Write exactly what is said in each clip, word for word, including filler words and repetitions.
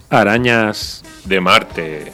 Arañas de Marte.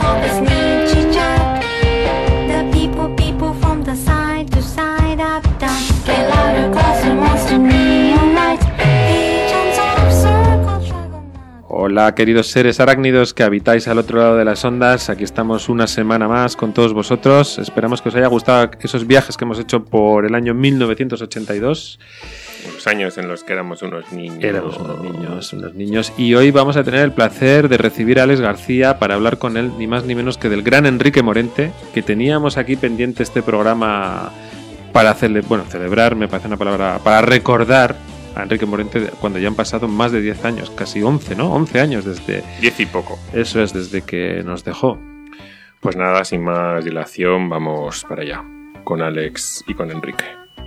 Hola, queridos seres arácnidos que habitáis al otro lado de las ondas. Aquí estamos una semana más con todos vosotros. Esperamos que os haya gustado esos viajes que hemos hecho por el año mil novecientos ochenta y dos. Los años en los que éramos unos niños. Éramos unos niños, unos niños. Y hoy vamos a tener el placer de recibir a Alex García para hablar con él, ni más ni menos que del gran Enrique Morente, que teníamos aquí pendiente este programa para cele- bueno, celebrar, me parece una palabra, para recordar a Enrique Morente cuando ya han pasado más de diez años, casi once, ¿no? once años desde... diez y poco. Eso es, desde que nos dejó. Pues nada, sin más dilación, vamos para allá, con Alex y con Enrique.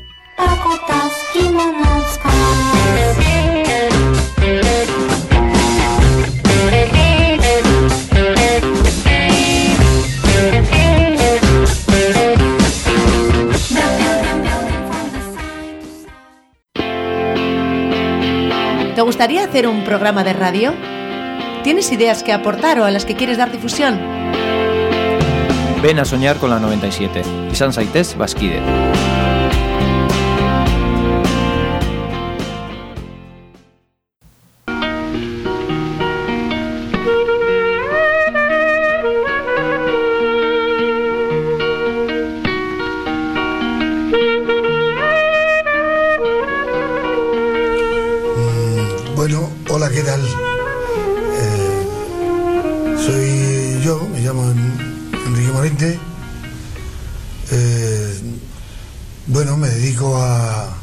¿Te gustaría hacer un programa de radio? ¿Tienes ideas que aportar o a las que quieres dar difusión? Ven a soñar con la noventa y siete. Izan zaitez bazkide. Bueno, hola, ¿qué tal? Eh, soy yo, me llamo Enrique Morente. Eh, bueno, me dedico a,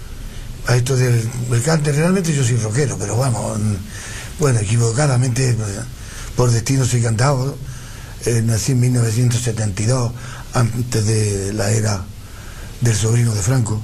a esto del, del cante. Realmente yo soy rockero, pero vamos, bueno, equivocadamente, por destino soy cantado. Eh, nací en mil novecientos setenta y dos, antes de la era del sobrino de Franco.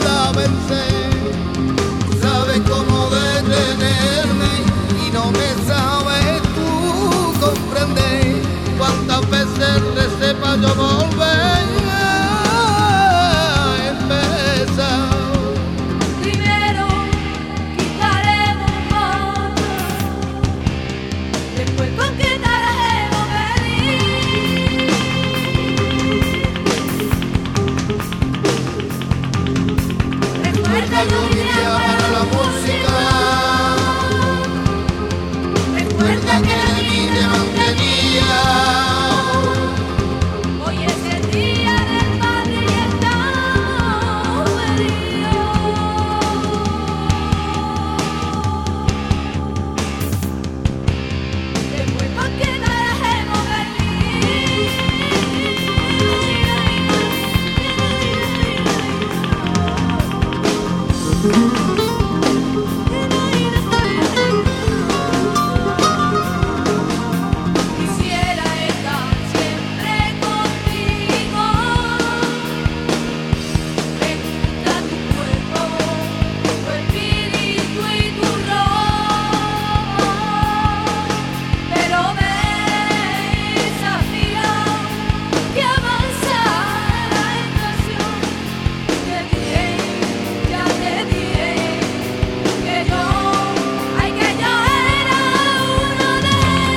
Sabes cómo detenerme y no me sabes. Recuerda que la vida no tenía. Hoy es el día del padre y estamos heridos. Después pa' que trajemos quisiera estar siempre contigo. Me gusta tu cuerpo, tu espíritu y tu rol. Pero me desafía que avanzara la estación. Te dije, ya te dije que yo, ay que yo era uno de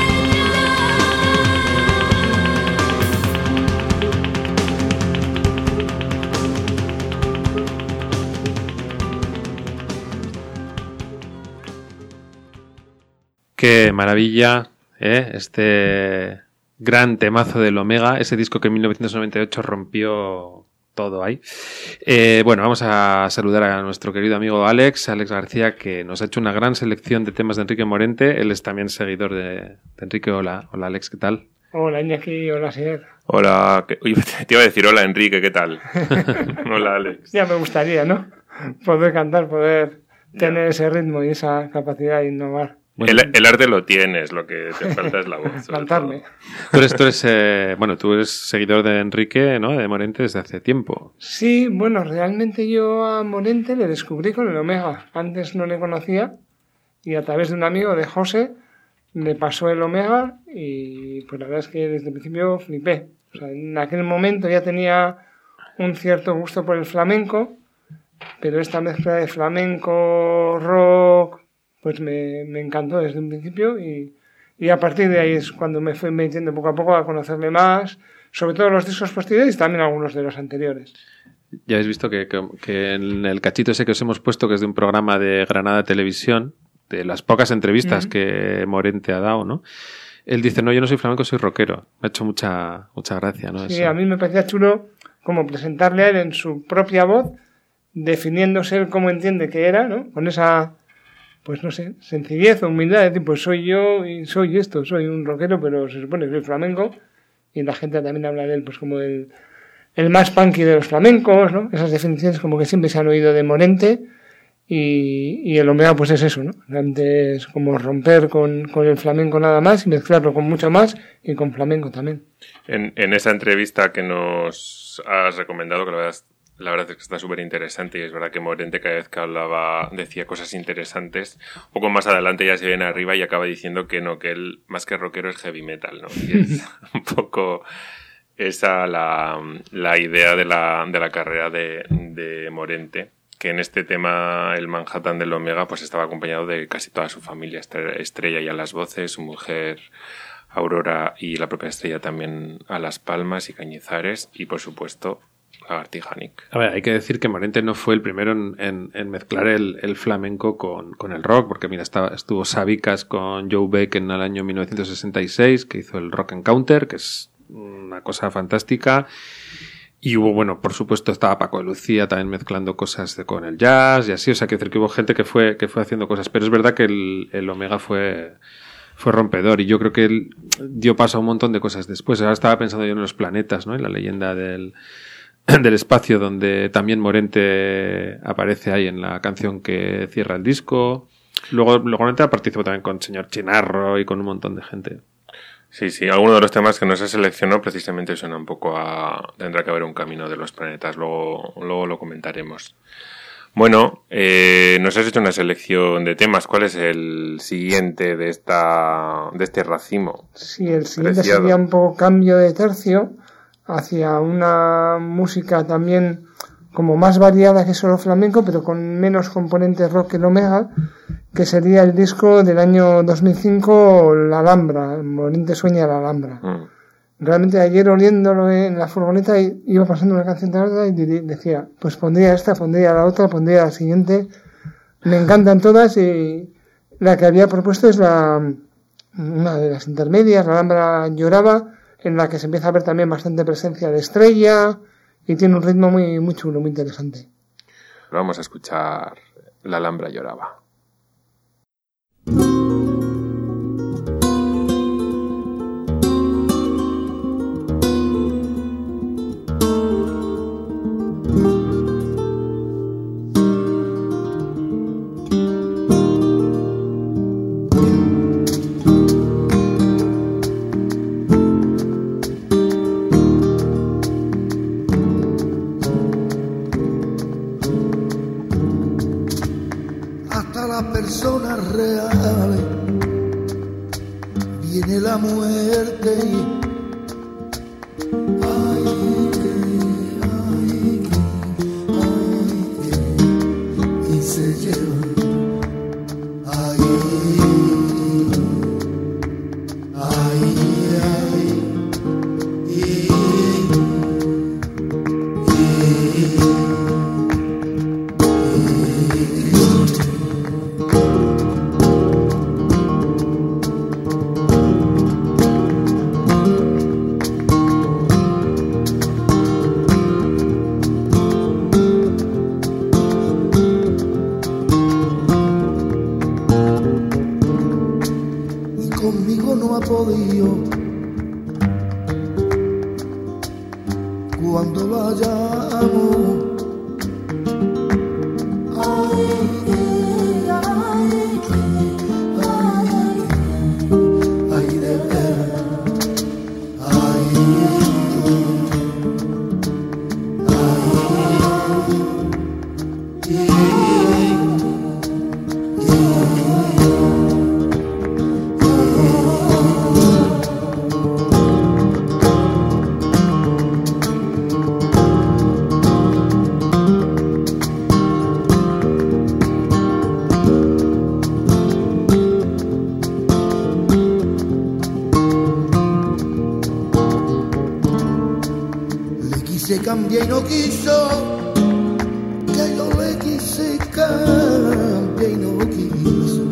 Qué maravilla, ¿eh? Este gran temazo del Omega, ese disco que en mil novecientos noventa y ocho rompió todo ahí. Eh, bueno, vamos a saludar a nuestro querido amigo Alex, Alex García, que nos ha hecho una gran selección de temas de Enrique Morente. Él es también seguidor de, de Enrique. Hola, hola Alex, ¿qué tal? Hola Iñaki, hola Sier. Hola, ¿qué- oye, te iba a decir hola Enrique, ¿qué tal? Hola Alex. Ya me gustaría, ¿no? Poder cantar, poder Ya. tener ese ritmo y esa capacidad de innovar. Bueno, El, el arte lo tienes, lo que te falta es la voz. sobre Cantarme. todo. tú eres, tú eres, eh, bueno, tú eres seguidor de Enrique, ¿no? De Morente desde hace tiempo. Sí, bueno, realmente yo a Morente le descubrí con el Omega. Antes no le conocía y a través de un amigo de José me pasó el Omega y pues la verdad es que desde el principio flipé. O sea, en aquel momento ya tenía un cierto gusto por el flamenco, pero esta mezcla de flamenco, rock, pues me, me encantó desde un principio y, y a partir de ahí es cuando me fui metiendo poco a poco a conocerle más, sobre todo los discos posteriores y también algunos de los anteriores. Ya habéis visto que, que, que en el cachito ese que os hemos puesto, que es de un programa de Granada Televisión, de las pocas entrevistas Ujú. que Morente ha dado, ¿no? Él dice, no, yo no soy flamenco, soy rockero. Me ha hecho mucha, mucha gracia, ¿no? Sí, Eso. a mí me parecía chulo como presentarle a él en su propia voz, definiéndose él como entiende que era, ¿no? Con esa, pues no sé, sencillez o humildad de decir, pues soy yo y soy esto, soy un rockero, pero se supone que soy flamenco. Y la gente también habla de él pues como el, el más punky de los flamencos, ¿no? Esas definiciones como que siempre se han oído de Morente. Y, y el Omega pues es eso, ¿no? Realmente es como romper con, con el flamenco nada más y mezclarlo con mucho más y con flamenco también. En, en esa entrevista que nos has recomendado, que la verdad, es- la verdad es que está súper interesante y es verdad que Morente cada vez que hablaba decía cosas interesantes. Un poco más adelante ya se viene arriba y acaba diciendo que no, que él más que rockero es heavy metal, ¿no? Y es un poco esa la, la idea de la, de la carrera de, de Morente, que en este tema el Manhattan del Omega pues estaba acompañado de casi toda su familia, Estre- Estrella y a las voces, su mujer Aurora y la propia Estrella también a las palmas y Cañizares y por supuesto Lagartija Nick. A ver, hay que decir que Morente no fue el primero en, en- en mezclar el, el flamenco con, con el rock, porque mira, estaba, estuvo Sabicas con Joe Beck en el año mil novecientos sesenta y seis, que hizo el Rock Encounter, que es una cosa fantástica. Y hubo, bueno, por supuesto estaba Paco de Lucía también mezclando cosas de- con el jazz y así, o sea, que decir que hubo gente que fue, que fue haciendo cosas, pero es verdad que el, el Omega fue, fue rompedor y yo creo que él dio paso a un montón de cosas después. Ahora estaba pensando yo en los planetas, ¿no? En la leyenda del, del espacio, donde también Morente aparece ahí en la canción que cierra el disco. Luego, luego Morente participó también con Señor Chinarro y con un montón de gente. Sí, sí, alguno de los temas que nos ha seleccionado precisamente suena un poco a... Tendrá que haber un camino de los planetas, luego, luego lo comentaremos. Bueno, eh, nos has hecho una selección de temas. ¿Cuál es el siguiente de esta de este racimo? Sí, el siguiente Preciado. sería un poco cambio de tercio hacia una música también como más variada que solo flamenco, pero con menos componentes rock que el Omega, que sería el disco del año dos mil cinco, La Alhambra, Morente sueña la Alhambra. Mm. Realmente ayer oliéndolo en la furgoneta y iba pasando una canción tras otra y diri- decía, pues pondría esta, pondría la otra, pondría la siguiente. Me encantan todas y la que había propuesto es la, una de las intermedias, la Alhambra lloraba, en la que se empieza a ver también bastante presencia de Estrella y tiene un ritmo muy, muy chulo, muy interesante. Vamos a escuchar La Alhambra lloraba. Hasta las personas reales viene la muerte y ay, que, ay, que, ay, que, y se lleva ay, ay, ay, y, y, conmigo no ha podido cuando la llamo ay, ay, ay, ay, de veras ay, ay, se cambia y no quiso, que yo le quise cambia y no quiso,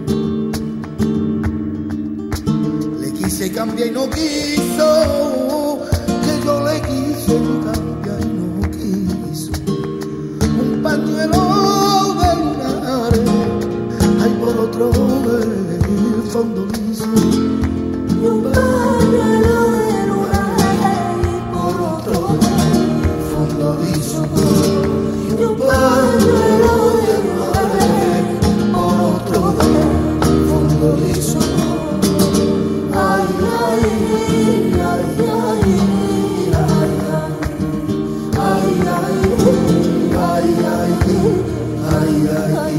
le quise cambia y no quiso, que yo le quise cambia y no quiso, un pañuelo de lunares, hay por otro el fondo liso, un pañuelo de lunares, por otro liso, y un pañuelo de lunares, por otro fondo liso. Ay, ay, ay, ay, ay, ay, ay, ay, ay, ay, ay.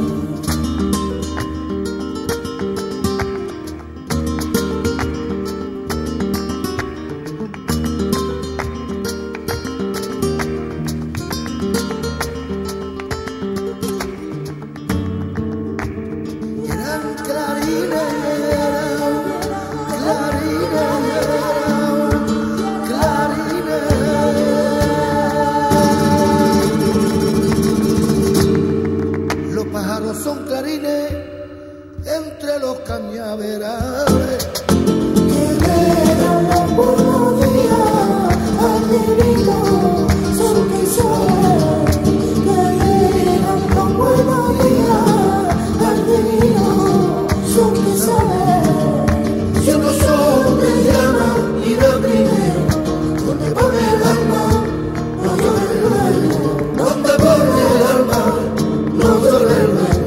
Son clarines entre los cañaverales que vean la melodía al divino son quizás que vean la melodía al divino son quizás yo no soy de llama ni de primero donde pone el alma no llore luego donde pone el alma no llore luego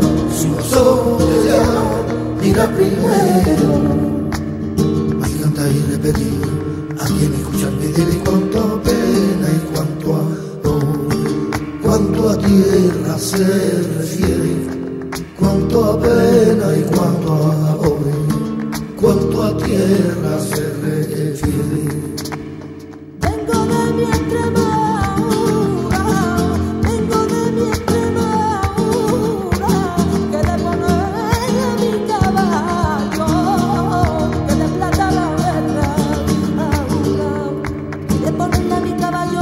mira primero hay que cantar y repetir a quien escucharme debe cuánto pena y cuánto amor cuánto a tierra se refiere cuánto a pena y cuánto a amor cuánto a tierra se refiere. Vengo de mi Extremadura, vengo de mi Extremadura, que le pone a mi caballo, que le plata la guerra, que le pone a mi caballo,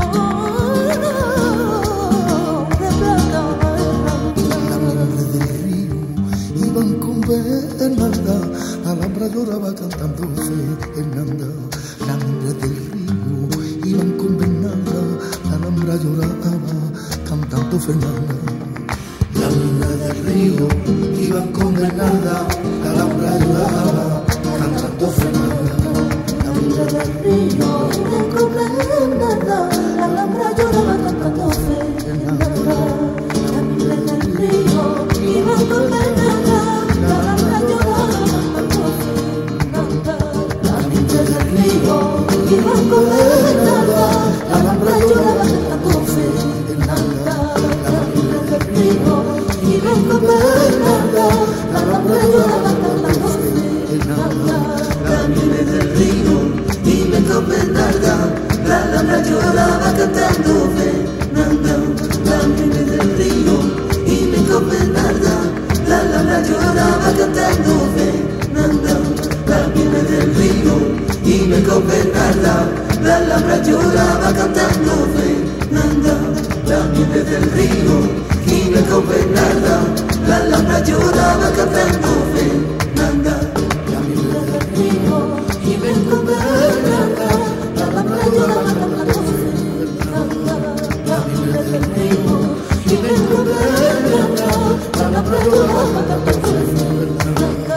de plata la guerra. La madre del río iban con hermandad a la alhambra lloraba cantándose Fernanda, la niña del río iban con Bernarda, la alhambra lloraba cantando Fernanda. La niña del río iban con Bernarda, la alhambra lloraba cantando Fernanda. La niña del río iban con Bernarda, la alhambra lloraba cantando Fernanda. La niña del río iban con Bernarda, la alhambra lloraba cantando Fernanda. La niña del río iban con Bernarda, la alhambra lloraba cantando Fernanda. La niña del río iban con Bernarda, la alhambra lloraba cantando Fernanda. La niña del río iban con Bernarda, la alhambra lloraba cantando Fernanda. La niña del río iban con Bernarda, la alhambra lloraba cantando Fernanda. La niña del río iban con Bernarda, la alhambra lloraba cantando Fernanda. La niña del río iban con Bernarda, la alhambra lloraba cantando Fernanda. La niña del río iban con Bernarda, la alhambra lloraba cantando Fernanda. La niña del río iban con Bernarda, la alhambra lloraba cantando Fernanda.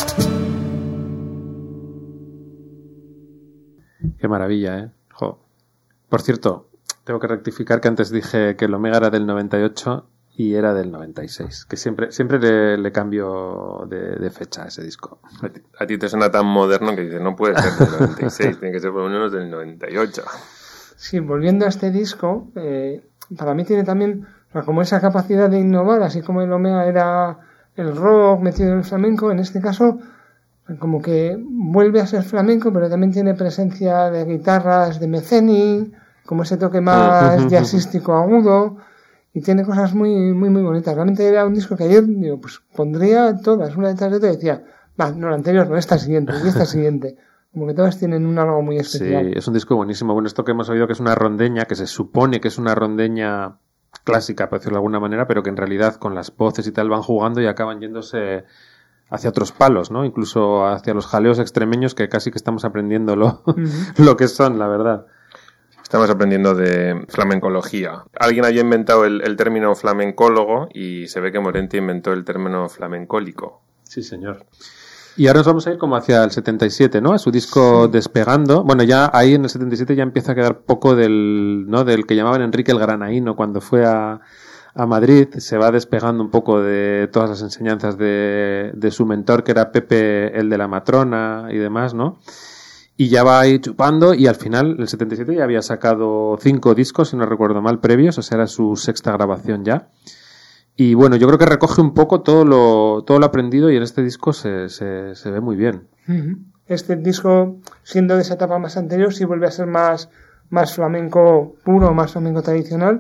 Qué maravilla, ¿eh? Jo. Por cierto, tengo que rectificar que antes dije que el Omega era del noventa y ocho y era del noventa y seis, que siempre siempre le, le cambio de, de fecha a ese disco. A ti, a ti te suena tan moderno que dices, no puede ser del noventa y seis, tiene que ser por lo menos del noventa y ocho. Sí, volviendo a este disco, eh, para mí tiene también, o sea, como esa capacidad de innovar, así como el Omega era el rock metido en el flamenco, en este caso como que vuelve a ser flamenco, pero también tiene presencia de guitarras de Meceni, como ese toque más jazzístico agudo, y tiene cosas muy muy muy bonitas. Realmente era un disco que ayer digo, pues pondría todas, una detrás de otra, y decía, va, no, la anterior, no, esta siguiente, y esta siguiente. Como que todas tienen un algo muy especial. Sí, es un disco buenísimo. Bueno, esto que hemos oído que es una rondeña, que se supone que es una rondeña clásica, por decirlo de alguna manera, pero que en realidad con las voces y tal van jugando y acaban yéndose hacia otros palos, ¿no? Incluso hacia los jaleos extremeños, que casi que estamos aprendiendo lo, uh-huh. lo que son, la verdad. Estamos aprendiendo de flamencología. Alguien había inventado el, el término flamencólogo y se ve que Morente inventó el término flamencólico. Sí, señor. Y ahora nos vamos a ir como hacia el setenta y siete, ¿no? A su disco sí. Despegando. Bueno, ya ahí en el setenta y siete ya empieza a quedar poco del, ¿no? Del que llamaban Enrique el Granaíno cuando fue a, a Madrid. Se va despegando un poco de todas las enseñanzas de, de su mentor, que era Pepe, el de la Matrona y demás, ¿no? Y ya va ahí chupando, y al final, el setenta y siete ya había sacado cinco discos, si no recuerdo mal, previos, o sea, era su sexta grabación ya. Y bueno, yo creo que recoge un poco todo lo, todo lo aprendido, y en este disco se, se, se ve muy bien. Este disco, siendo de esa etapa más anterior, sí vuelve a ser más, más flamenco puro, más flamenco tradicional,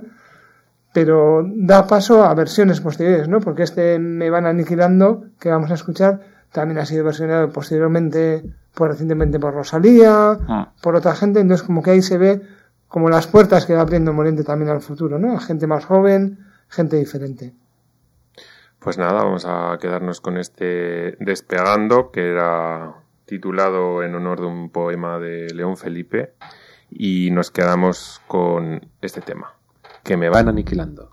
pero da paso a versiones posteriores, ¿no? Porque este Me van aniquilando, que vamos a escuchar, también ha sido versionado posteriormente, por recientemente por Rosalía, ah. por otra gente, entonces como que ahí se ve como las puertas que va abriendo Morente también al futuro, ¿no? A gente más joven, gente diferente. Pues nada, vamos a quedarnos con este Despegando, que era titulado en honor de un poema de León Felipe, y nos quedamos con este tema, Que me van aniquilando.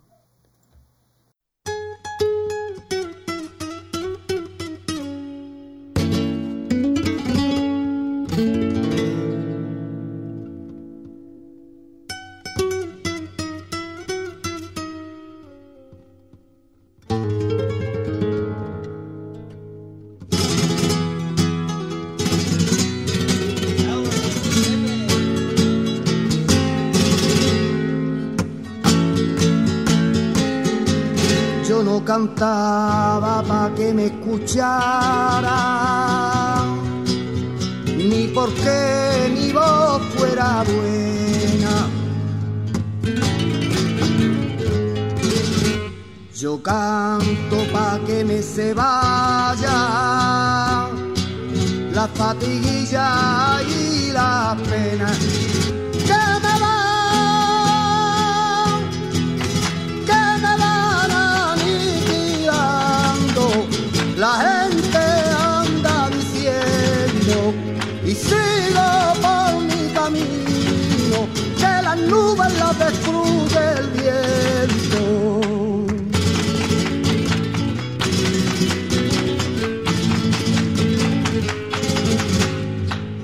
Cantaba pa' que me escuchara, ni porque mi voz fuera buena. Yo canto pa' que me se vaya la fatiguilla y la pena. La gente anda diciendo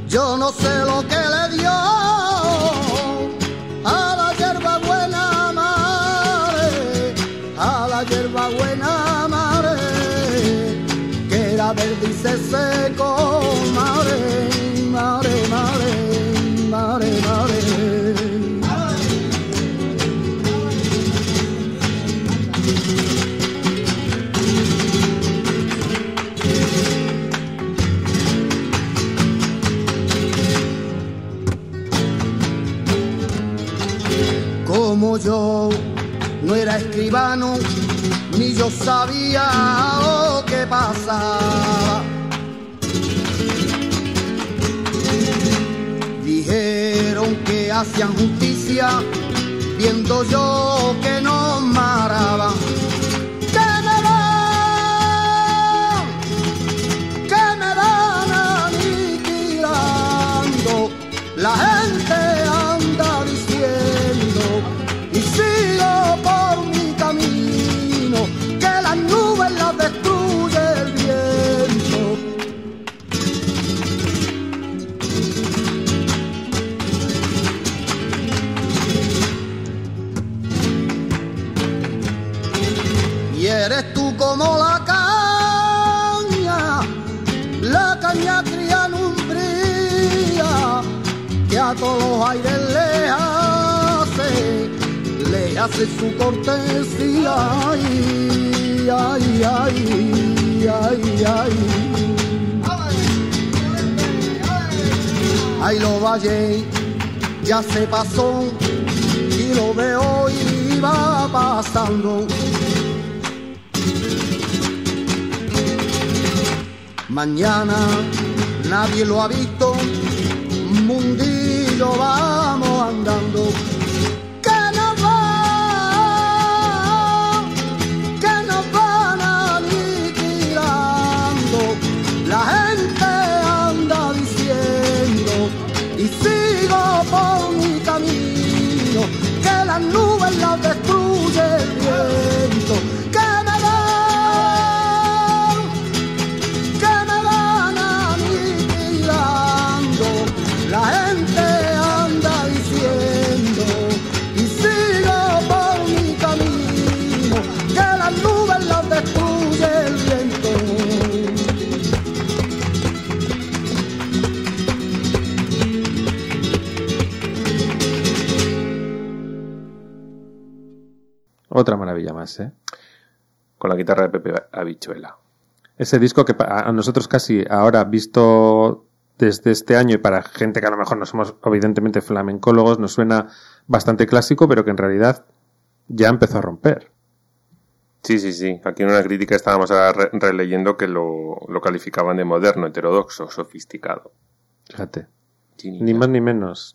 Yo no sé lo que le dio a la hierba buena madre, a la hierba buena madre, que era verde y se secó, madre, madre, madre, madre, madre. Como yo no era escribano, ni yo sabía lo que pasaba. Dijeron que hacían justicia, viendo yo que nos maraban. Que me van, que me van aniquilando. La gente anda diciendo, y sigo por mi camino, que las nubes las destruye el viento. Y eres tú como la caña, la caña cría umbría, que a todos los aires le hace, le hace su cortesía. Ay, ay, ay, ay, ay. Ay, lo valle ya se pasó y lo veo y va pasando. Mañana nadie lo ha visto, mundillo vamos andando. Que nos va, que nos van aniquilando. La gente anda diciendo, y sigo por mi camino, que las nubes las destruye el viento. Que me van, que me van aniquilando. La gente anda diciendo, y sigo por mi camino, que las nubes las destruye el viento. Otra maravilla más, ¿eh? Con la guitarra de Pepe Habichuela. Ese disco que pa- a nosotros casi ahora visto desde este año y para gente que a lo mejor no somos evidentemente flamencólogos nos suena bastante clásico, pero que en realidad ya empezó a romper. Sí, sí, sí. Aquí en una crítica estábamos ahora re- releyendo que lo, lo calificaban de moderno, heterodoxo, sofisticado. Fíjate. Sí, Ni más ni menos.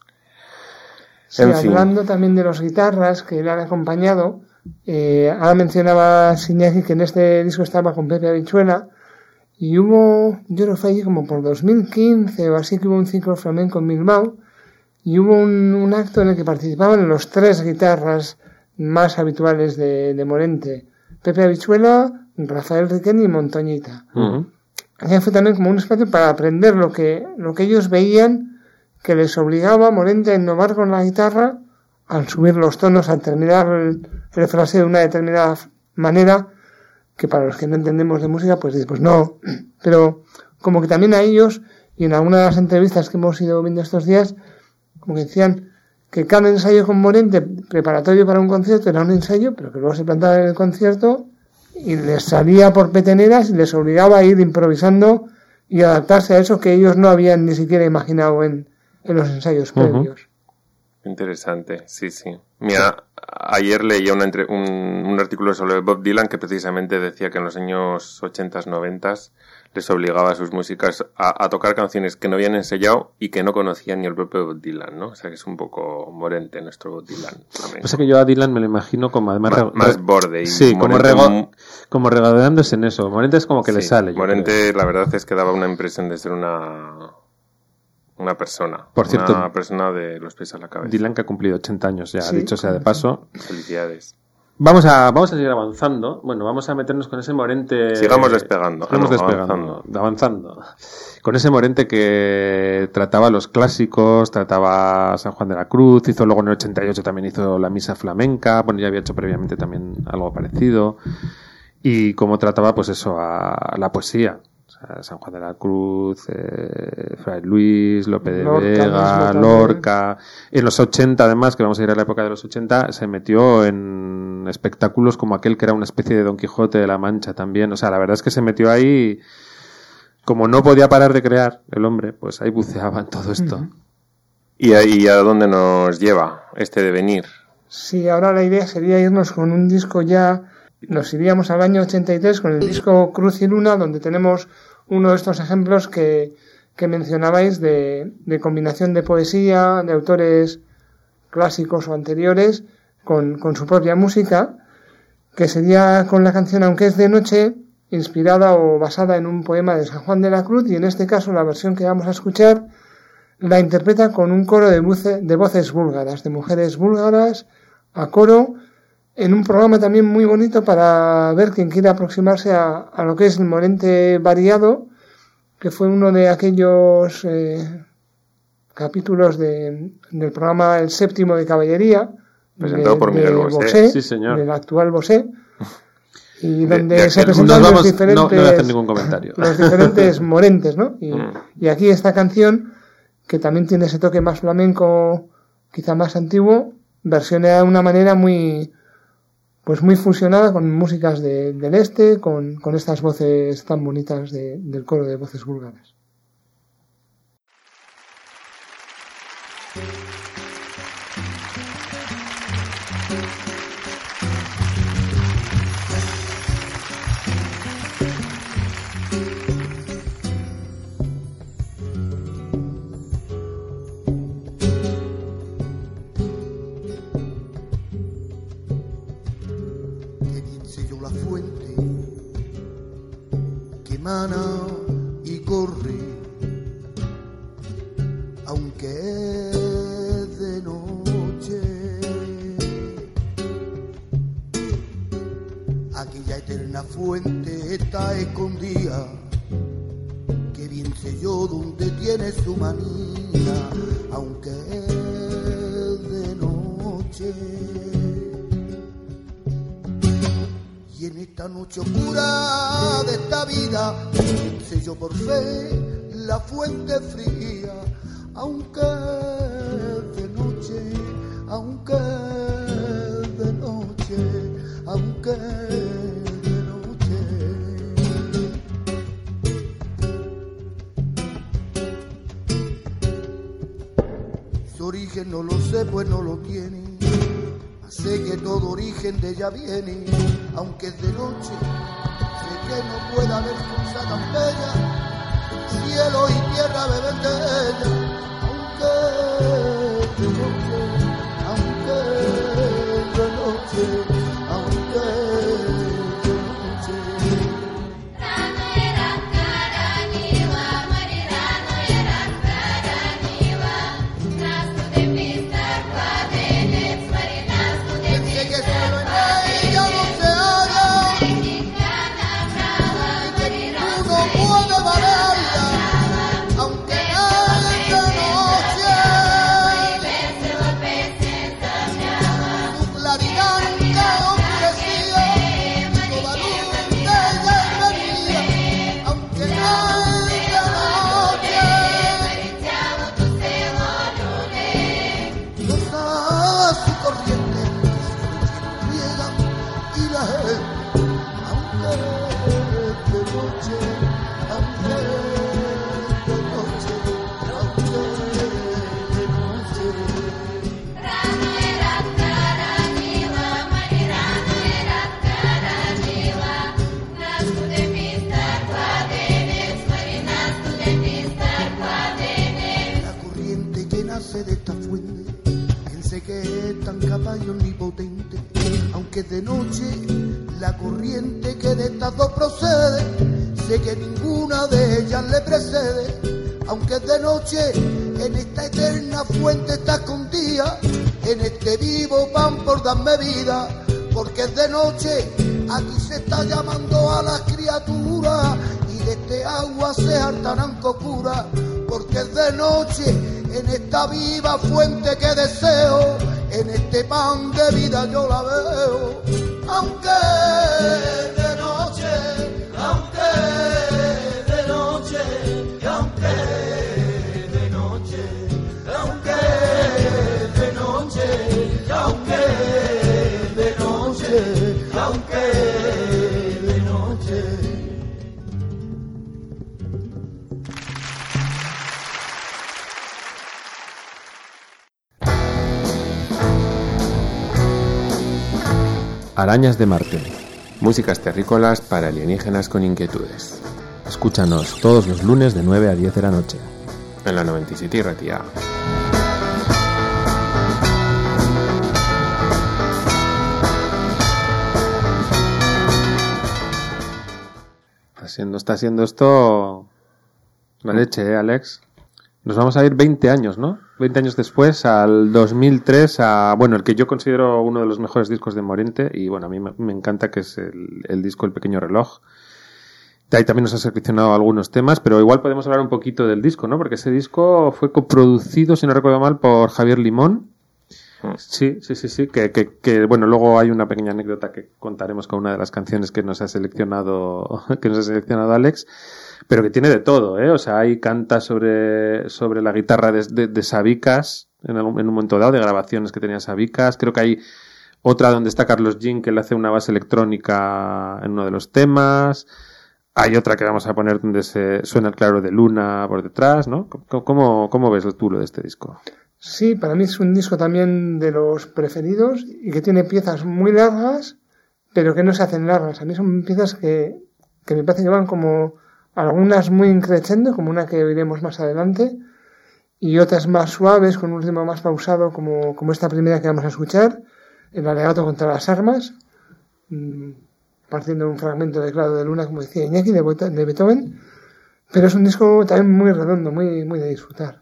Sí, En fin. hablando también de los guitarras que le han acompañado, eh, ahora mencionaba Iñaki que en este disco estaba con Pepe Habichuela, y hubo, yo creo que fue allí como por dos mil quince o así, que hubo un ciclo flamenco en Bilbao, y hubo un, un acto en el que participaban los tres guitarras más habituales de, de Morente: Pepe Habichuela, Rafael Riqueni y Montoñita. Ujú. Aquello fue también como un espacio para aprender lo que, lo que ellos veían que les obligaba a Morente a innovar con la guitarra al subir los tonos, al terminar el, el fraseo de una determinada manera, que para los que no entendemos de música, pues dices, pues no. Pero como que también a ellos, y en alguna de las entrevistas que hemos ido viendo estos días, como que decían que cada ensayo con Morente preparatorio para un concierto era un ensayo, pero que luego se plantaba en el concierto y les salía por peteneras y les obligaba a ir improvisando y adaptarse a eso que ellos no habían ni siquiera imaginado en, en los ensayos Ujú. previos. Interesante, sí, sí. Mira, ayer leía una entre- un, un artículo sobre Bob Dylan que precisamente decía que en los años ochentas, noventas les obligaba a sus músicas a, a tocar canciones que no habían ensayado y que no conocían ni el propio Bob Dylan, ¿no? O sea que es un poco Morente nuestro Bob Dylan. flamenco. Pasa que yo a Dylan me lo imagino como además Más- re- más re- borde y sí, como, Morente rego- mu- como regodeándose en eso. Morente es como que le Sí, sale. yo Morente, la verdad es que daba una impresión de ser una una persona. Por cierto, una persona de los pies a la creo. cabeza. Dylan, que ha cumplido ochenta años ya, Sí, dicho sea de paso. Felicidades. Vamos a, vamos a seguir avanzando. Bueno, vamos a meternos con ese Morente. Sigamos despegando. Sigamos Ah, no, despegando. avanzando. Avanzando. Con ese Morente que trataba los clásicos, trataba San Juan de la Cruz, hizo luego en el ochenta y ocho también hizo la misa flamenca. Bueno, ya había hecho previamente también algo parecido. Y como trataba, pues eso, a, a la poesía. O sea, San Juan de la Cruz, eh, Fray Luis, Lope de Lorca Vega, mismo también. Lorca. En los ochenta, además, que vamos a ir a la época de los ochenta, se metió en espectáculos como aquel que era una especie de Don Quijote de la Mancha también. O sea, la verdad es que se metió ahí, como no podía parar de crear el hombre, pues ahí buceaba en todo esto. Ujú. ¿Y a, y a dónde nos lleva este devenir? Sí, ahora la idea sería irnos con un disco ya, nos iríamos al año ochenta y tres con el disco Cruz y Luna, donde tenemos uno de estos ejemplos que, que mencionabais de, de combinación de poesía, de autores clásicos o anteriores, con, con su propia música, que sería con la canción Aunque es de noche, inspirada o basada en un poema de San Juan de la Cruz, y en este caso la versión que vamos a escuchar la interpreta con un coro de, buce, de voces búlgaras, de mujeres búlgaras, a coro, en un programa también muy bonito para ver quien quiera aproximarse a, a lo que es el Morente variado, que fue uno de aquellos eh, capítulos de, del programa El Séptimo de Caballería, Presentado de- por de Miguel Bosé. Sí, señor. del actual Bosé, y De- donde de se aquel- presentan Nos los vamos, no, diferentes no voy a hacer ningún comentario. los diferentes Morentes, ¿no? Y, Mm. y aquí esta canción, que también tiene ese toque más flamenco, quizá más antiguo, versiona de una manera muy, pues muy fusionada con músicas de- del este, con, con estas voces tan bonitas de- del coro de voces búlgaras. Que bien sé yo la fuente que emana y corre, aunque es de noche. Aquella eterna fuente está escondida, que bien sé yo dónde tiene su manía, aunque es de noche. Y en esta noche oscura de esta vida, sé yo por fe la fuente fría, aunque es de noche, aunque es de noche, aunque es de noche. Su origen no lo sé, pues no lo tiene. Sé que todo origen de ella viene, aunque es de noche. Sé que no puede haber cosa tan bella. Cielo y tierra beben de ella, aunque es de noche, aunque es de noche, aunque es de noche. Rano era Karanila, Mari Rano era Karanila, Nascu de Mister Padenec, Mari Nascu de Sé que Mister solo en ella no se halla, Mexicana brava, Mari uno puede valerla, aunque es de noche. Su claridad nunca oscurecía, toda luz de ella venía, aunque es de noche. Goza su corriente, riega y la gente, aunque es de noche, aunque es de noche, aunque es de noche. Rano era Karanila, Mari Rano era Karanila, Nascu de Mister Padenec, Mari Nascu de Mister Padenec. La corriente que nace de esta fuente, él sé que es tan capaz y omnipotente, aunque es de noche, la corriente que de estas dos procede, sé que ninguna de ellas le precede, aunque es de noche, en esta eterna fuente está escondida, en este vivo pan por darme vida, porque es de noche, aquí se está llamando a las criaturas y de este agua se hartarán cocura, porque es de noche en esta viva fuente que deseo, en este pan de vida yo la veo, aunque de noche, aunque de noche, aunque de noche, aunque de noche, aunque de noche, aunque de noche. Arañas de Marte. Músicas terrícolas para alienígenas con inquietudes. Escúchanos todos los lunes de nueve a diez de la noche. En la noventa y siete y Ratia. Está siendo, está siendo esto la leche, ¿eh, Alex? Nos vamos a ir veinte años, ¿no? veinte años después, al dos mil tres, a, bueno, el que yo considero uno de los mejores discos de Morente, y bueno, a mí me, me encanta, que es el, el disco El Pequeño Reloj. De ahí también nos ha seleccionado algunos temas, pero igual podemos hablar un poquito del disco, ¿no? Porque ese disco fue coproducido, si no recuerdo mal, por Javier Limón. Sí, sí, sí, sí, que, que, que, bueno, luego hay una pequeña anécdota que contaremos con una de las canciones que nos ha seleccionado, que nos ha seleccionado Alex, pero que tiene de todo, ¿eh? O sea, ahí canta sobre, sobre la guitarra de, de, de Sabicas, en, algún, en un momento dado, de grabaciones que tenía Sabicas. Creo que hay otra donde está Carlos Jean, que le hace una base electrónica en uno de los temas. Hay otra que vamos a poner donde se suena el claro de luna por detrás, ¿no? ¿Cómo, cómo ves tú lo de este disco? Sí, para mí es un disco también de los preferidos y que tiene piezas muy largas, pero que no se hacen largas. A mí son piezas que, que me parece que van como algunas muy increciendo, como una que oiremos más adelante, y otras más suaves, con un ritmo más pausado, como, como esta primera que vamos a escuchar, el alegato contra las armas, partiendo de un fragmento de claro de luna, como decía Iñaki, de Beethoven, pero es un disco también muy redondo, muy, muy de disfrutar.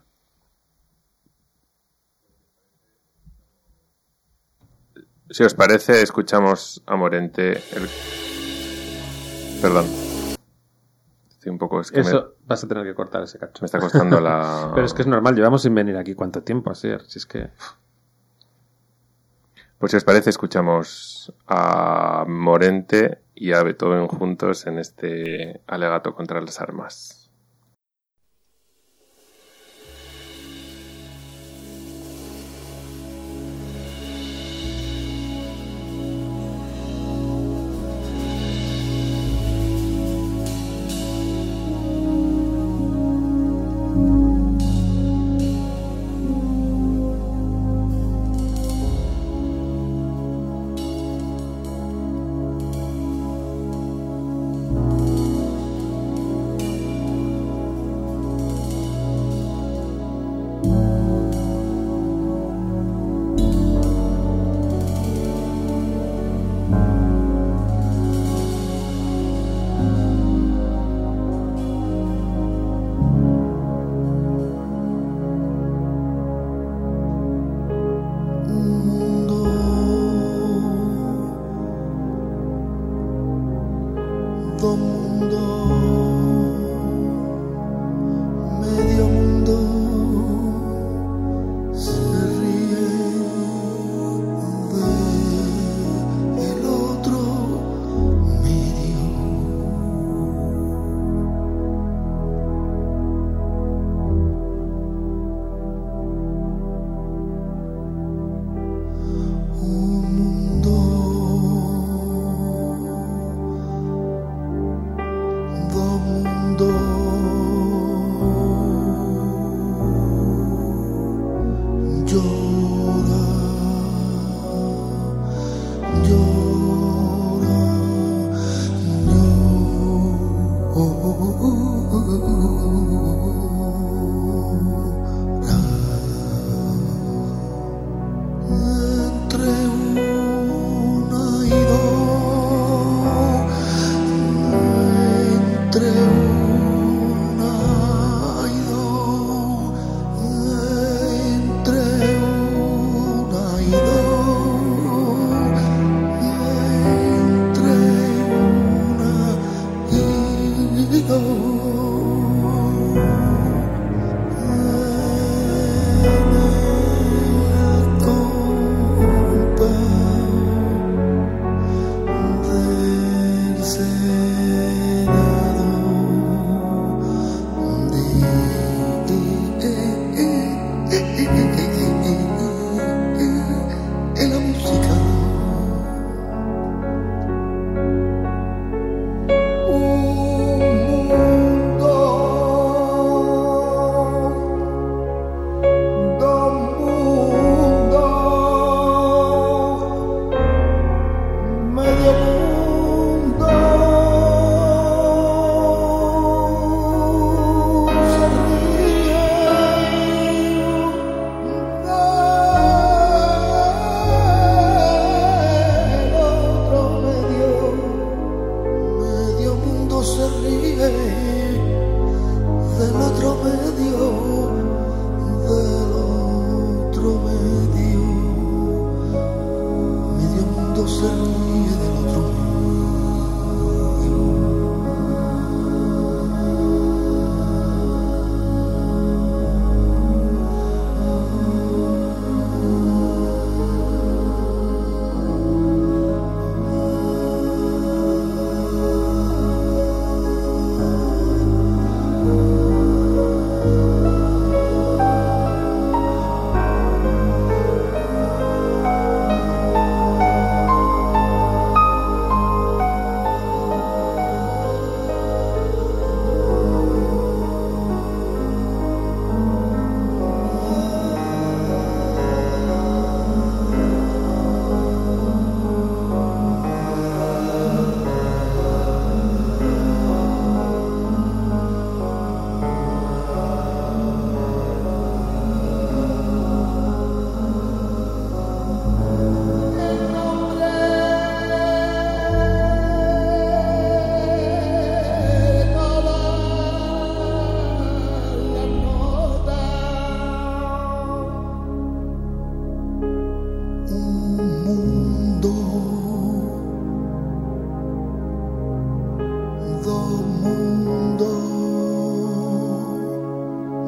Si os parece, escuchamos a Morente. El... Perdón. Estoy un poco... Es que Eso, me... vas a tener que cortar ese cacho. Me está costando la... Pero es que es normal, llevamos sin venir aquí cuánto tiempo, así, si es que... Pues si os parece, escuchamos a Morente y a Beethoven juntos en este alegato contra las armas.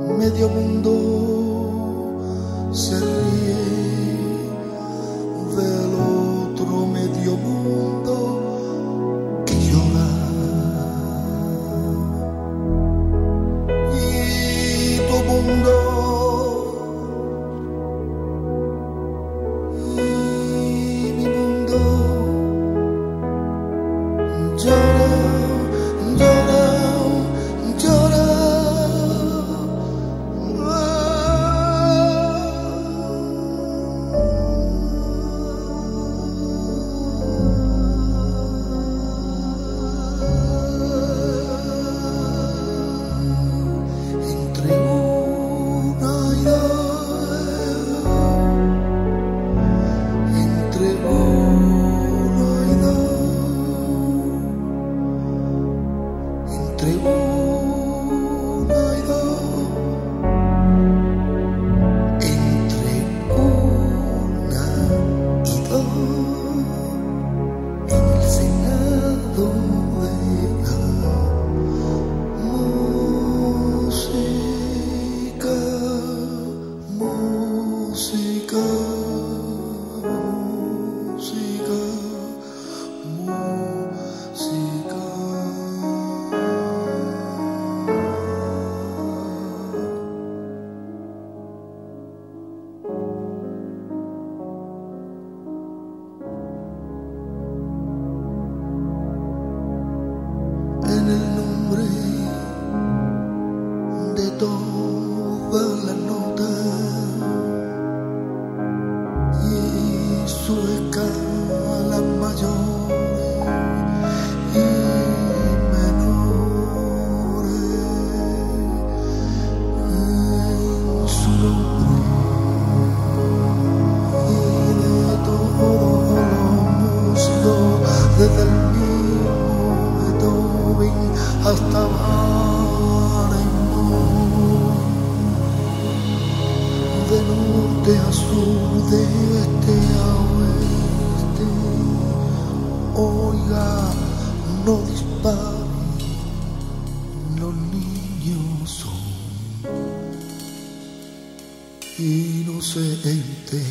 medio mundo se ríe del otro medio mundo que llora. Y tu mundo y mi mundo llora, llora, llora. Entre una y dos, entre uno y dos, entre una y dos, entre una y dos, en el Senado de la música, música, música, música. En el nombre de todas las notas y su escala mayores y menores, en su nombre y de todos los músicos, desde el mismo Beethoven hasta Barenboim, de norte a sur, de este a oeste, oiga, no disparen, los niños son inocentes.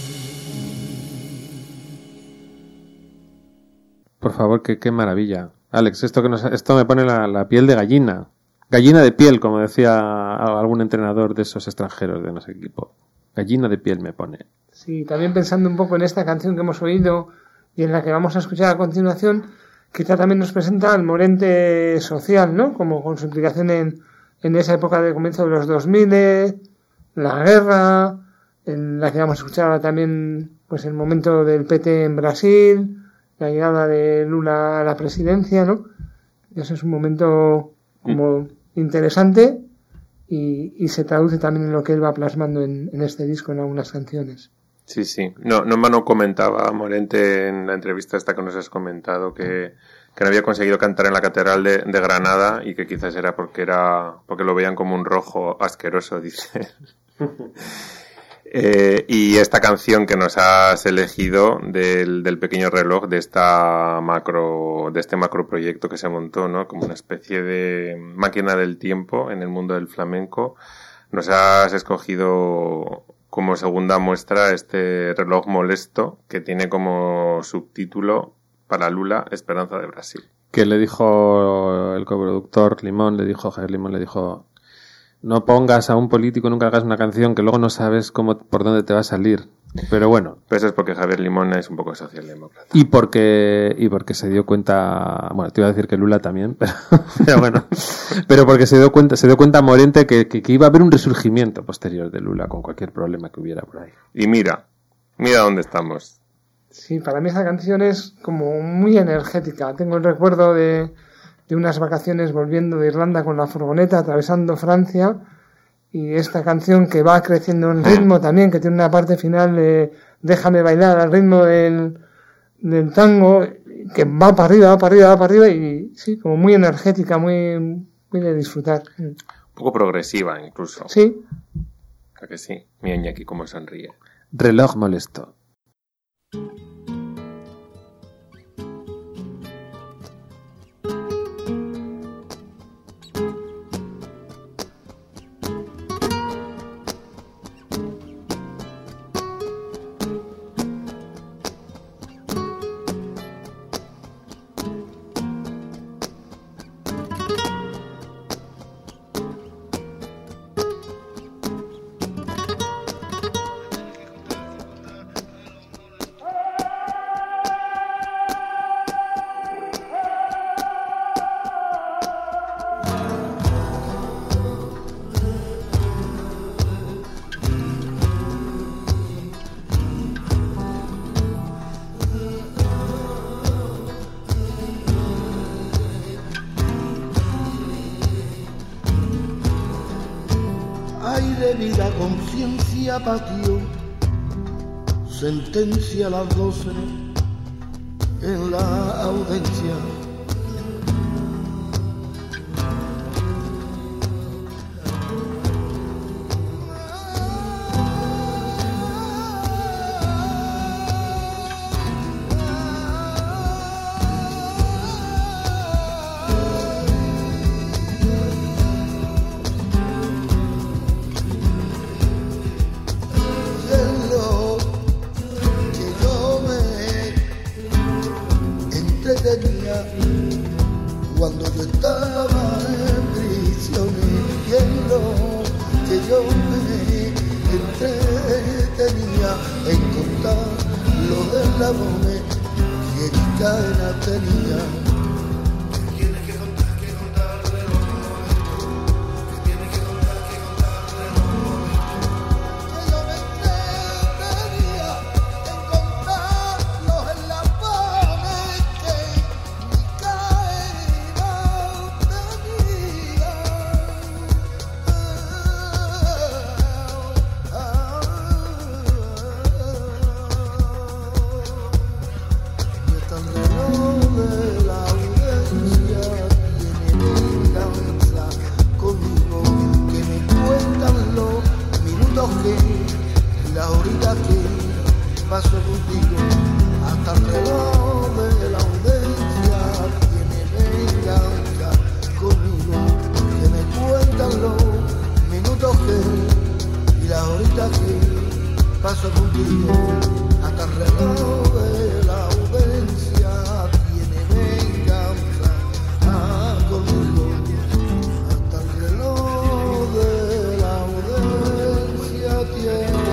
Por favor, que qué maravilla. Alex, esto que nos, esto me pone la, la piel de gallina. Gallina de piel, como decía algún entrenador de esos extranjeros de nuestro equipo. Gallina de piel me pone. Sí, también pensando un poco en esta canción que hemos oído y en la que vamos a escuchar a continuación, quizá también nos presenta al Morente social, ¿no? Como con su implicación en, en esa época de comienzo de los dos mil, la guerra, en la que vamos a escuchar ahora también pues el momento del P T en Brasil, la llegada de Lula a la presidencia, ¿no? Ese es un momento como interesante y, y se traduce también en lo que él va plasmando en, en este disco, en algunas canciones. Sí, sí. No, no Mano comentaba, Morente, en la entrevista esta que nos has comentado, que, que no había conseguido cantar en la Catedral de, de Granada y que quizás era porque era porque lo veían como un rojo asqueroso, dice. Eh, y esta canción que nos has elegido del, del pequeño reloj de esta macro, de este macro proyecto que se montó, ¿no? Como una especie de máquina del tiempo en el mundo del flamenco, nos has escogido como segunda muestra este reloj molesto que tiene como subtítulo para Lula, Esperanza de Brasil. Que le dijo el coproductor Limón, le dijo, Javier Limón le dijo: no pongas a un político, nunca hagas una canción que luego no sabes cómo, por dónde te va a salir. Pero bueno. Pues eso es porque Javier Limón es un poco socialdemócrata. Y porque, y porque se dio cuenta, bueno, te iba a decir que Lula también, pero, pero bueno, pero porque se dio cuenta, se dio cuenta Morente que, que, que iba a haber un resurgimiento posterior de Lula con cualquier problema que hubiera por ahí. Y mira, mira dónde estamos. Sí, para mí esa canción es como muy energética. Tengo el recuerdo de, de unas vacaciones volviendo de Irlanda con la furgoneta, atravesando Francia, y esta canción que va creciendo en ritmo también, que tiene una parte final de Déjame bailar al ritmo del, del tango, que va para arriba, va para arriba, va para arriba, y sí, como muy energética, muy, muy de disfrutar. Un poco progresiva incluso. Sí. ¿A que sí? Mira Iñaki cómo sonríe. Reloj molesto. aire, vida, conciencia, patio, sentencia a las doce en la audiencia. Cuando yo estaba en prisión, y en lo que yo me entretenía en contar lo del labone que ni cadena tenía. Tienes que contar, que contar de los momentos, tienes que contar, que contar de los momentos que yo me entretenía en contar los eslabones que ni cadena tenía. Y está el reloj de la audiencia, tiene venganza conmigo, que me cuentan los minutos que, la horita que paso contigo. Hasta el reloj de la audiencia tiene venganza conmigo, que me cuentan los minutos que, y la horita que paso contigo. Hasta el reloj de la audiencia tiene venganza ah, conmigo. Hasta el reloj de la audiencia tiene.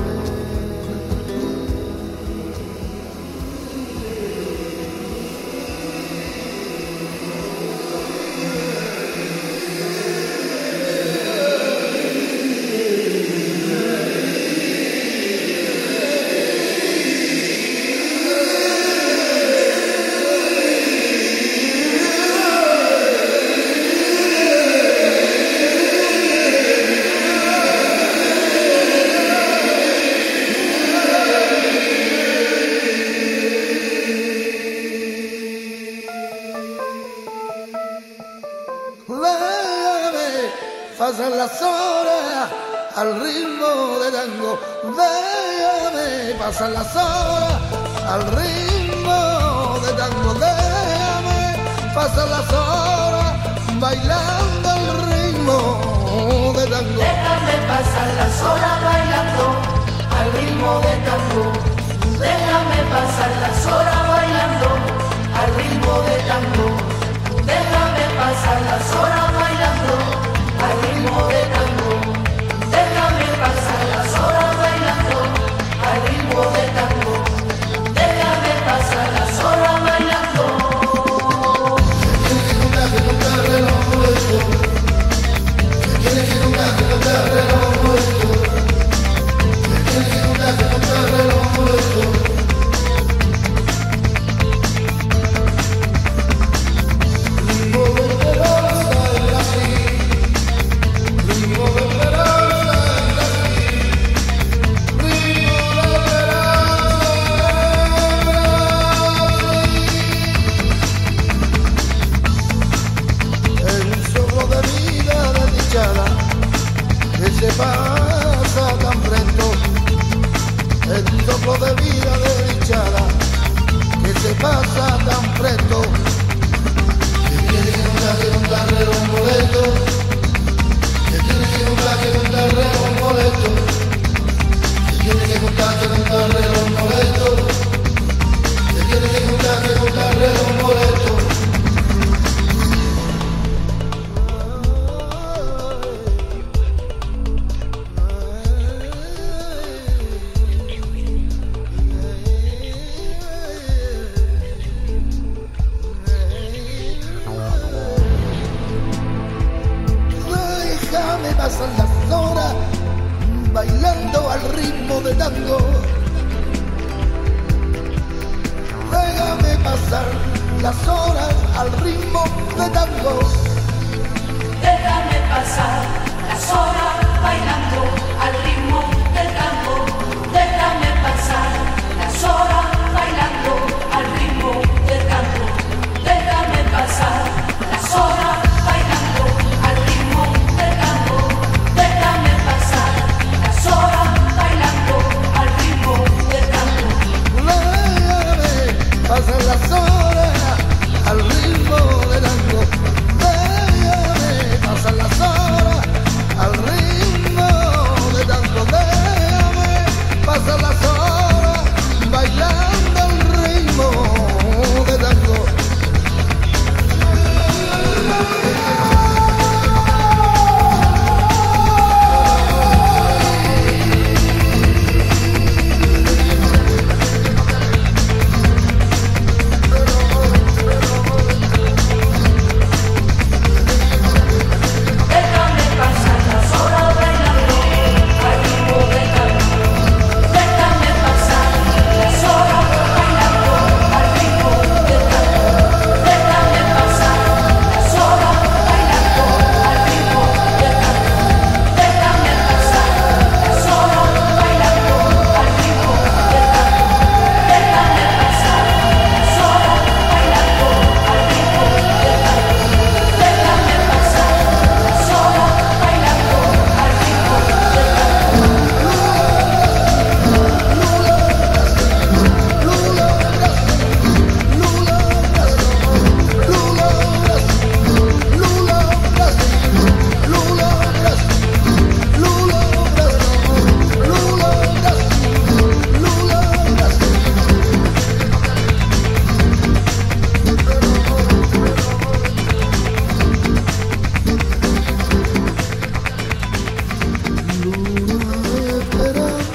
Déjame pasar las horas al ritmo de tango. Déjame pasar las horas al ritmo de tango. Déjame pasar las horas bailando al ritmo de tango. Déjame pasar las horas bailando al ritmo de tango. Déjame pasar las horas bailando al ritmo de tango. Déjame pasar las horas bailando al ritmo de tango. Déjame pasar las horas bailando al ritmo de tango. Déjame pasar las horas bailando. Tienes que contar, que contar de los muertos. Tienes que contar, que contar de los muertos. Tienes que contar, que contar de los muertos. Se pasa tan pronto, el soplo de vida desdichada, que se pasa tan pronto, que tiene que contar, que contarle los boletos, que tiene que contar, que contarle los boletos, que tiene que contar, que contarle los boletos, que tiene que contar, que contarle los boletos. Déjame pasar las horas bailando al ritmo de tango. Déjame pasar las horas al ritmo de tango. Déjame pasar las horas bailando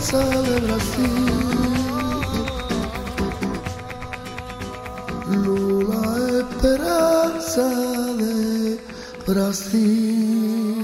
esperanza de Brasil. Lula, esperanza de Brasil.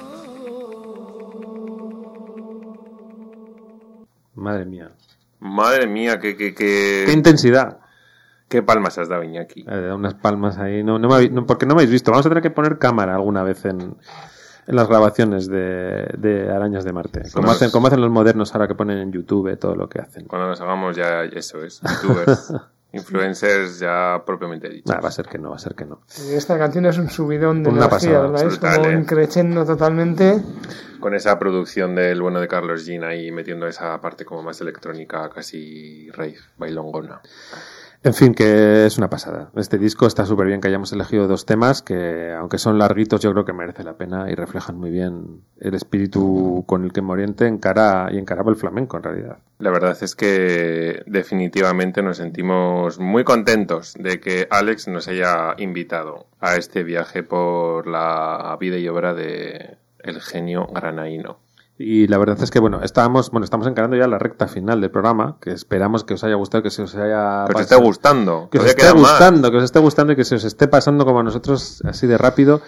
Madre mía. Madre mía, qué, qué, qué... ¡Qué intensidad! ¿Qué palmas has dado, Iñaki? Eh, unas palmas ahí. No, no me habéis, no, porque no me habéis visto. Vamos a tener que poner cámara alguna vez en, en las grabaciones de, de Arañas de Marte. Como Cuando hacen, nos- como hacen los modernos ahora que ponen en YouTube todo lo que hacen. Cuando nos hagamos ya, eso es, youtubers, influencers ya propiamente dicho. Nah, va a ser que no, va a ser que no. Y esta canción es un subidón de Una energía, pasada, ¿verdad? Es brutal, como ¿eh? un crescendo totalmente. Con esa producción del bueno de Carlos Jean ahí metiendo esa parte como más electrónica, casi rave, bailongona. En fin, que es una pasada. Este disco está súper bien que hayamos elegido dos temas que, aunque son larguitos, yo creo que merece la pena y reflejan muy bien el espíritu con el que Morente encara y encaraba el flamenco, en realidad. La verdad es que definitivamente nos sentimos muy contentos de que Alex nos haya invitado a este viaje por la vida y obra de el genio granaíno. Y la verdad es que, bueno, estábamos, bueno, estamos encarando ya la recta final del programa, que esperamos que os haya gustado, que se os haya Que os esté pasado- gustando. que os todavía esté queda más. gustando, que os esté gustando y que se os esté pasando como a nosotros así de rápido.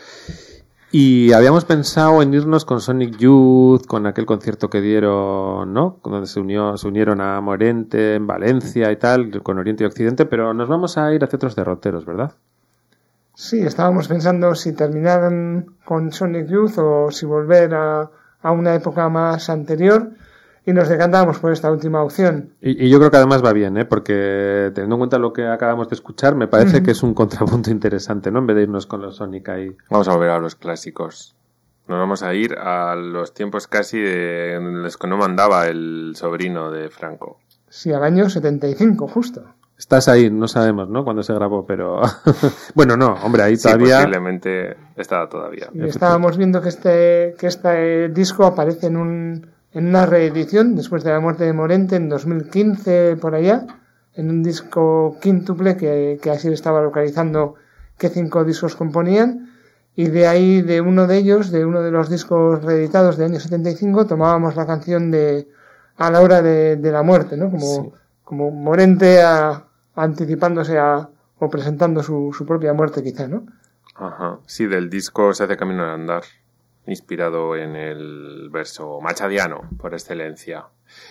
Y habíamos pensado en irnos con Sonic Youth, con aquel concierto que dieron, ¿no? Donde se unió, se unieron a Morente en Valencia y tal, con Oriente y Occidente, pero nos vamos a ir hacia otros derroteros, ¿verdad? Sí, estábamos pensando si terminaran con Sonic Youth o si volver a, a una época más anterior, y nos decantamos por esta última opción. Y, y yo creo que además va bien, ¿eh? Porque teniendo en cuenta lo que acabamos de escuchar, me parece Ujú. que es un contrapunto interesante, ¿no? En vez de irnos con los Sonic ahí. Vamos a volver a los clásicos. Nos vamos a ir a los tiempos casi de los que no mandaba el sobrino de Franco. Sí, al año setenta y cinco, justo. Estás ahí, no sabemos, ¿no? Cuándo se grabó, pero... bueno, no, hombre, ahí Sí, todavía... posiblemente estaba todavía. Y estábamos viendo que este, que este disco aparece en, un, en una reedición después de la muerte de Morente en dos mil quince, por allá, en un disco quíntuple que, que así estaba localizando qué cinco discos componían. Y de ahí, de uno de ellos, de uno de los discos reeditados del año setenta y cinco, tomábamos la canción de A la hora de, de la muerte, ¿no? Como, Sí. como Morente a, anticipándose a, o presentando su, su propia muerte, quizá, ¿no? Ajá. Sí, del disco Se hace camino al andar, inspirado en el verso machadiano, por excelencia.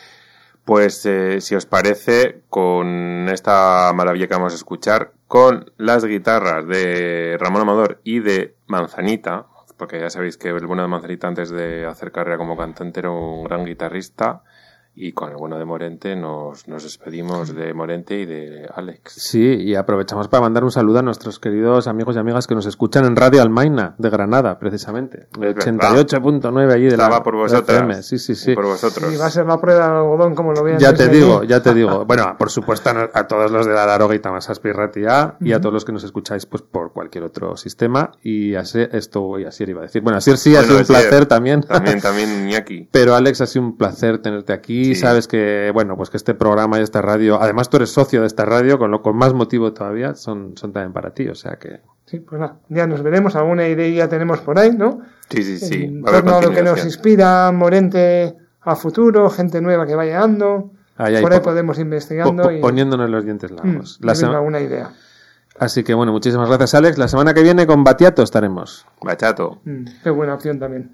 Pues, eh, si os parece, con esta maravilla que vamos a escuchar, con las guitarras de Ramón Amador y de Manzanita, porque ya sabéis que el bueno de Manzanita, antes de hacer carrera como cantante, era un gran guitarrista, y con el bueno de Morente nos, nos despedimos de Morente y de Alex. Sí, y aprovechamos para mandar un saludo a nuestros queridos amigos y amigas que nos escuchan en Radio Almaina, de Granada, precisamente. verdad. ochenta y ocho punto nueve allí de la Estaba por vosotras. F M. Sí, sí, sí. Por vosotros. Y va a ser la prueba del algodón, como lo vean. Ya te desde digo, allí. ya te digo. Bueno, por supuesto a, a todos los de la Daroga y Tamasas Pirratia y a todos los que nos escucháis pues por cualquier otro sistema. Y así, esto y así iba a decir. Bueno, así sí ha Bueno, sido un Asier, placer también. También, también Iñaki. Pero Alex, ha sido un placer tenerte aquí. Sí. Sabes que, bueno, pues que este programa y esta radio, además tú eres socio de esta radio, con lo con más motivo todavía, son, son también para ti. O sea que... Sí, pues nada, ya nos veremos, alguna idea ya tenemos por ahí, ¿no? Sí, sí, sí. En Va a haber torno a lo que nos continuación. inspira Morente a futuro, gente nueva que vaya dando. Ahí, ahí, por ahí po- podemos ir investigando po- po- y poniéndonos los dientes mm, largos. y La viendo sema- alguna idea. Así que bueno, muchísimas gracias Alex. La semana que viene con Batiato estaremos. Bachato. Mm, qué buena opción también.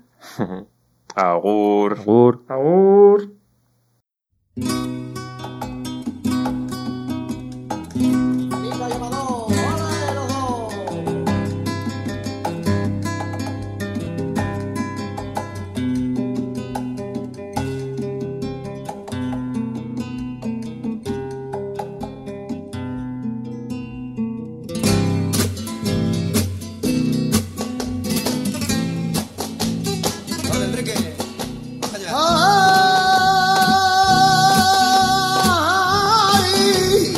Agur. Agur. Agur. Ay,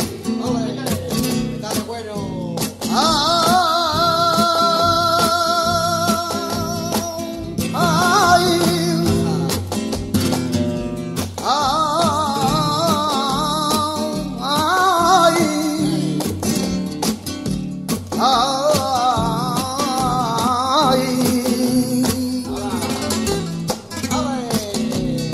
ay, ay.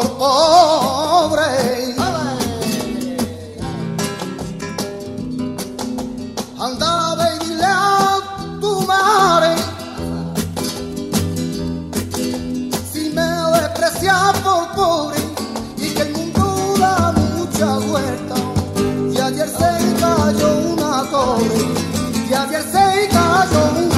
por pobre. Anda, ve y dile a tu madre, si me desprecias por pobre, y que el mundo da mucha vuelta. Y ayer se cayó una torre, y ayer se cayó una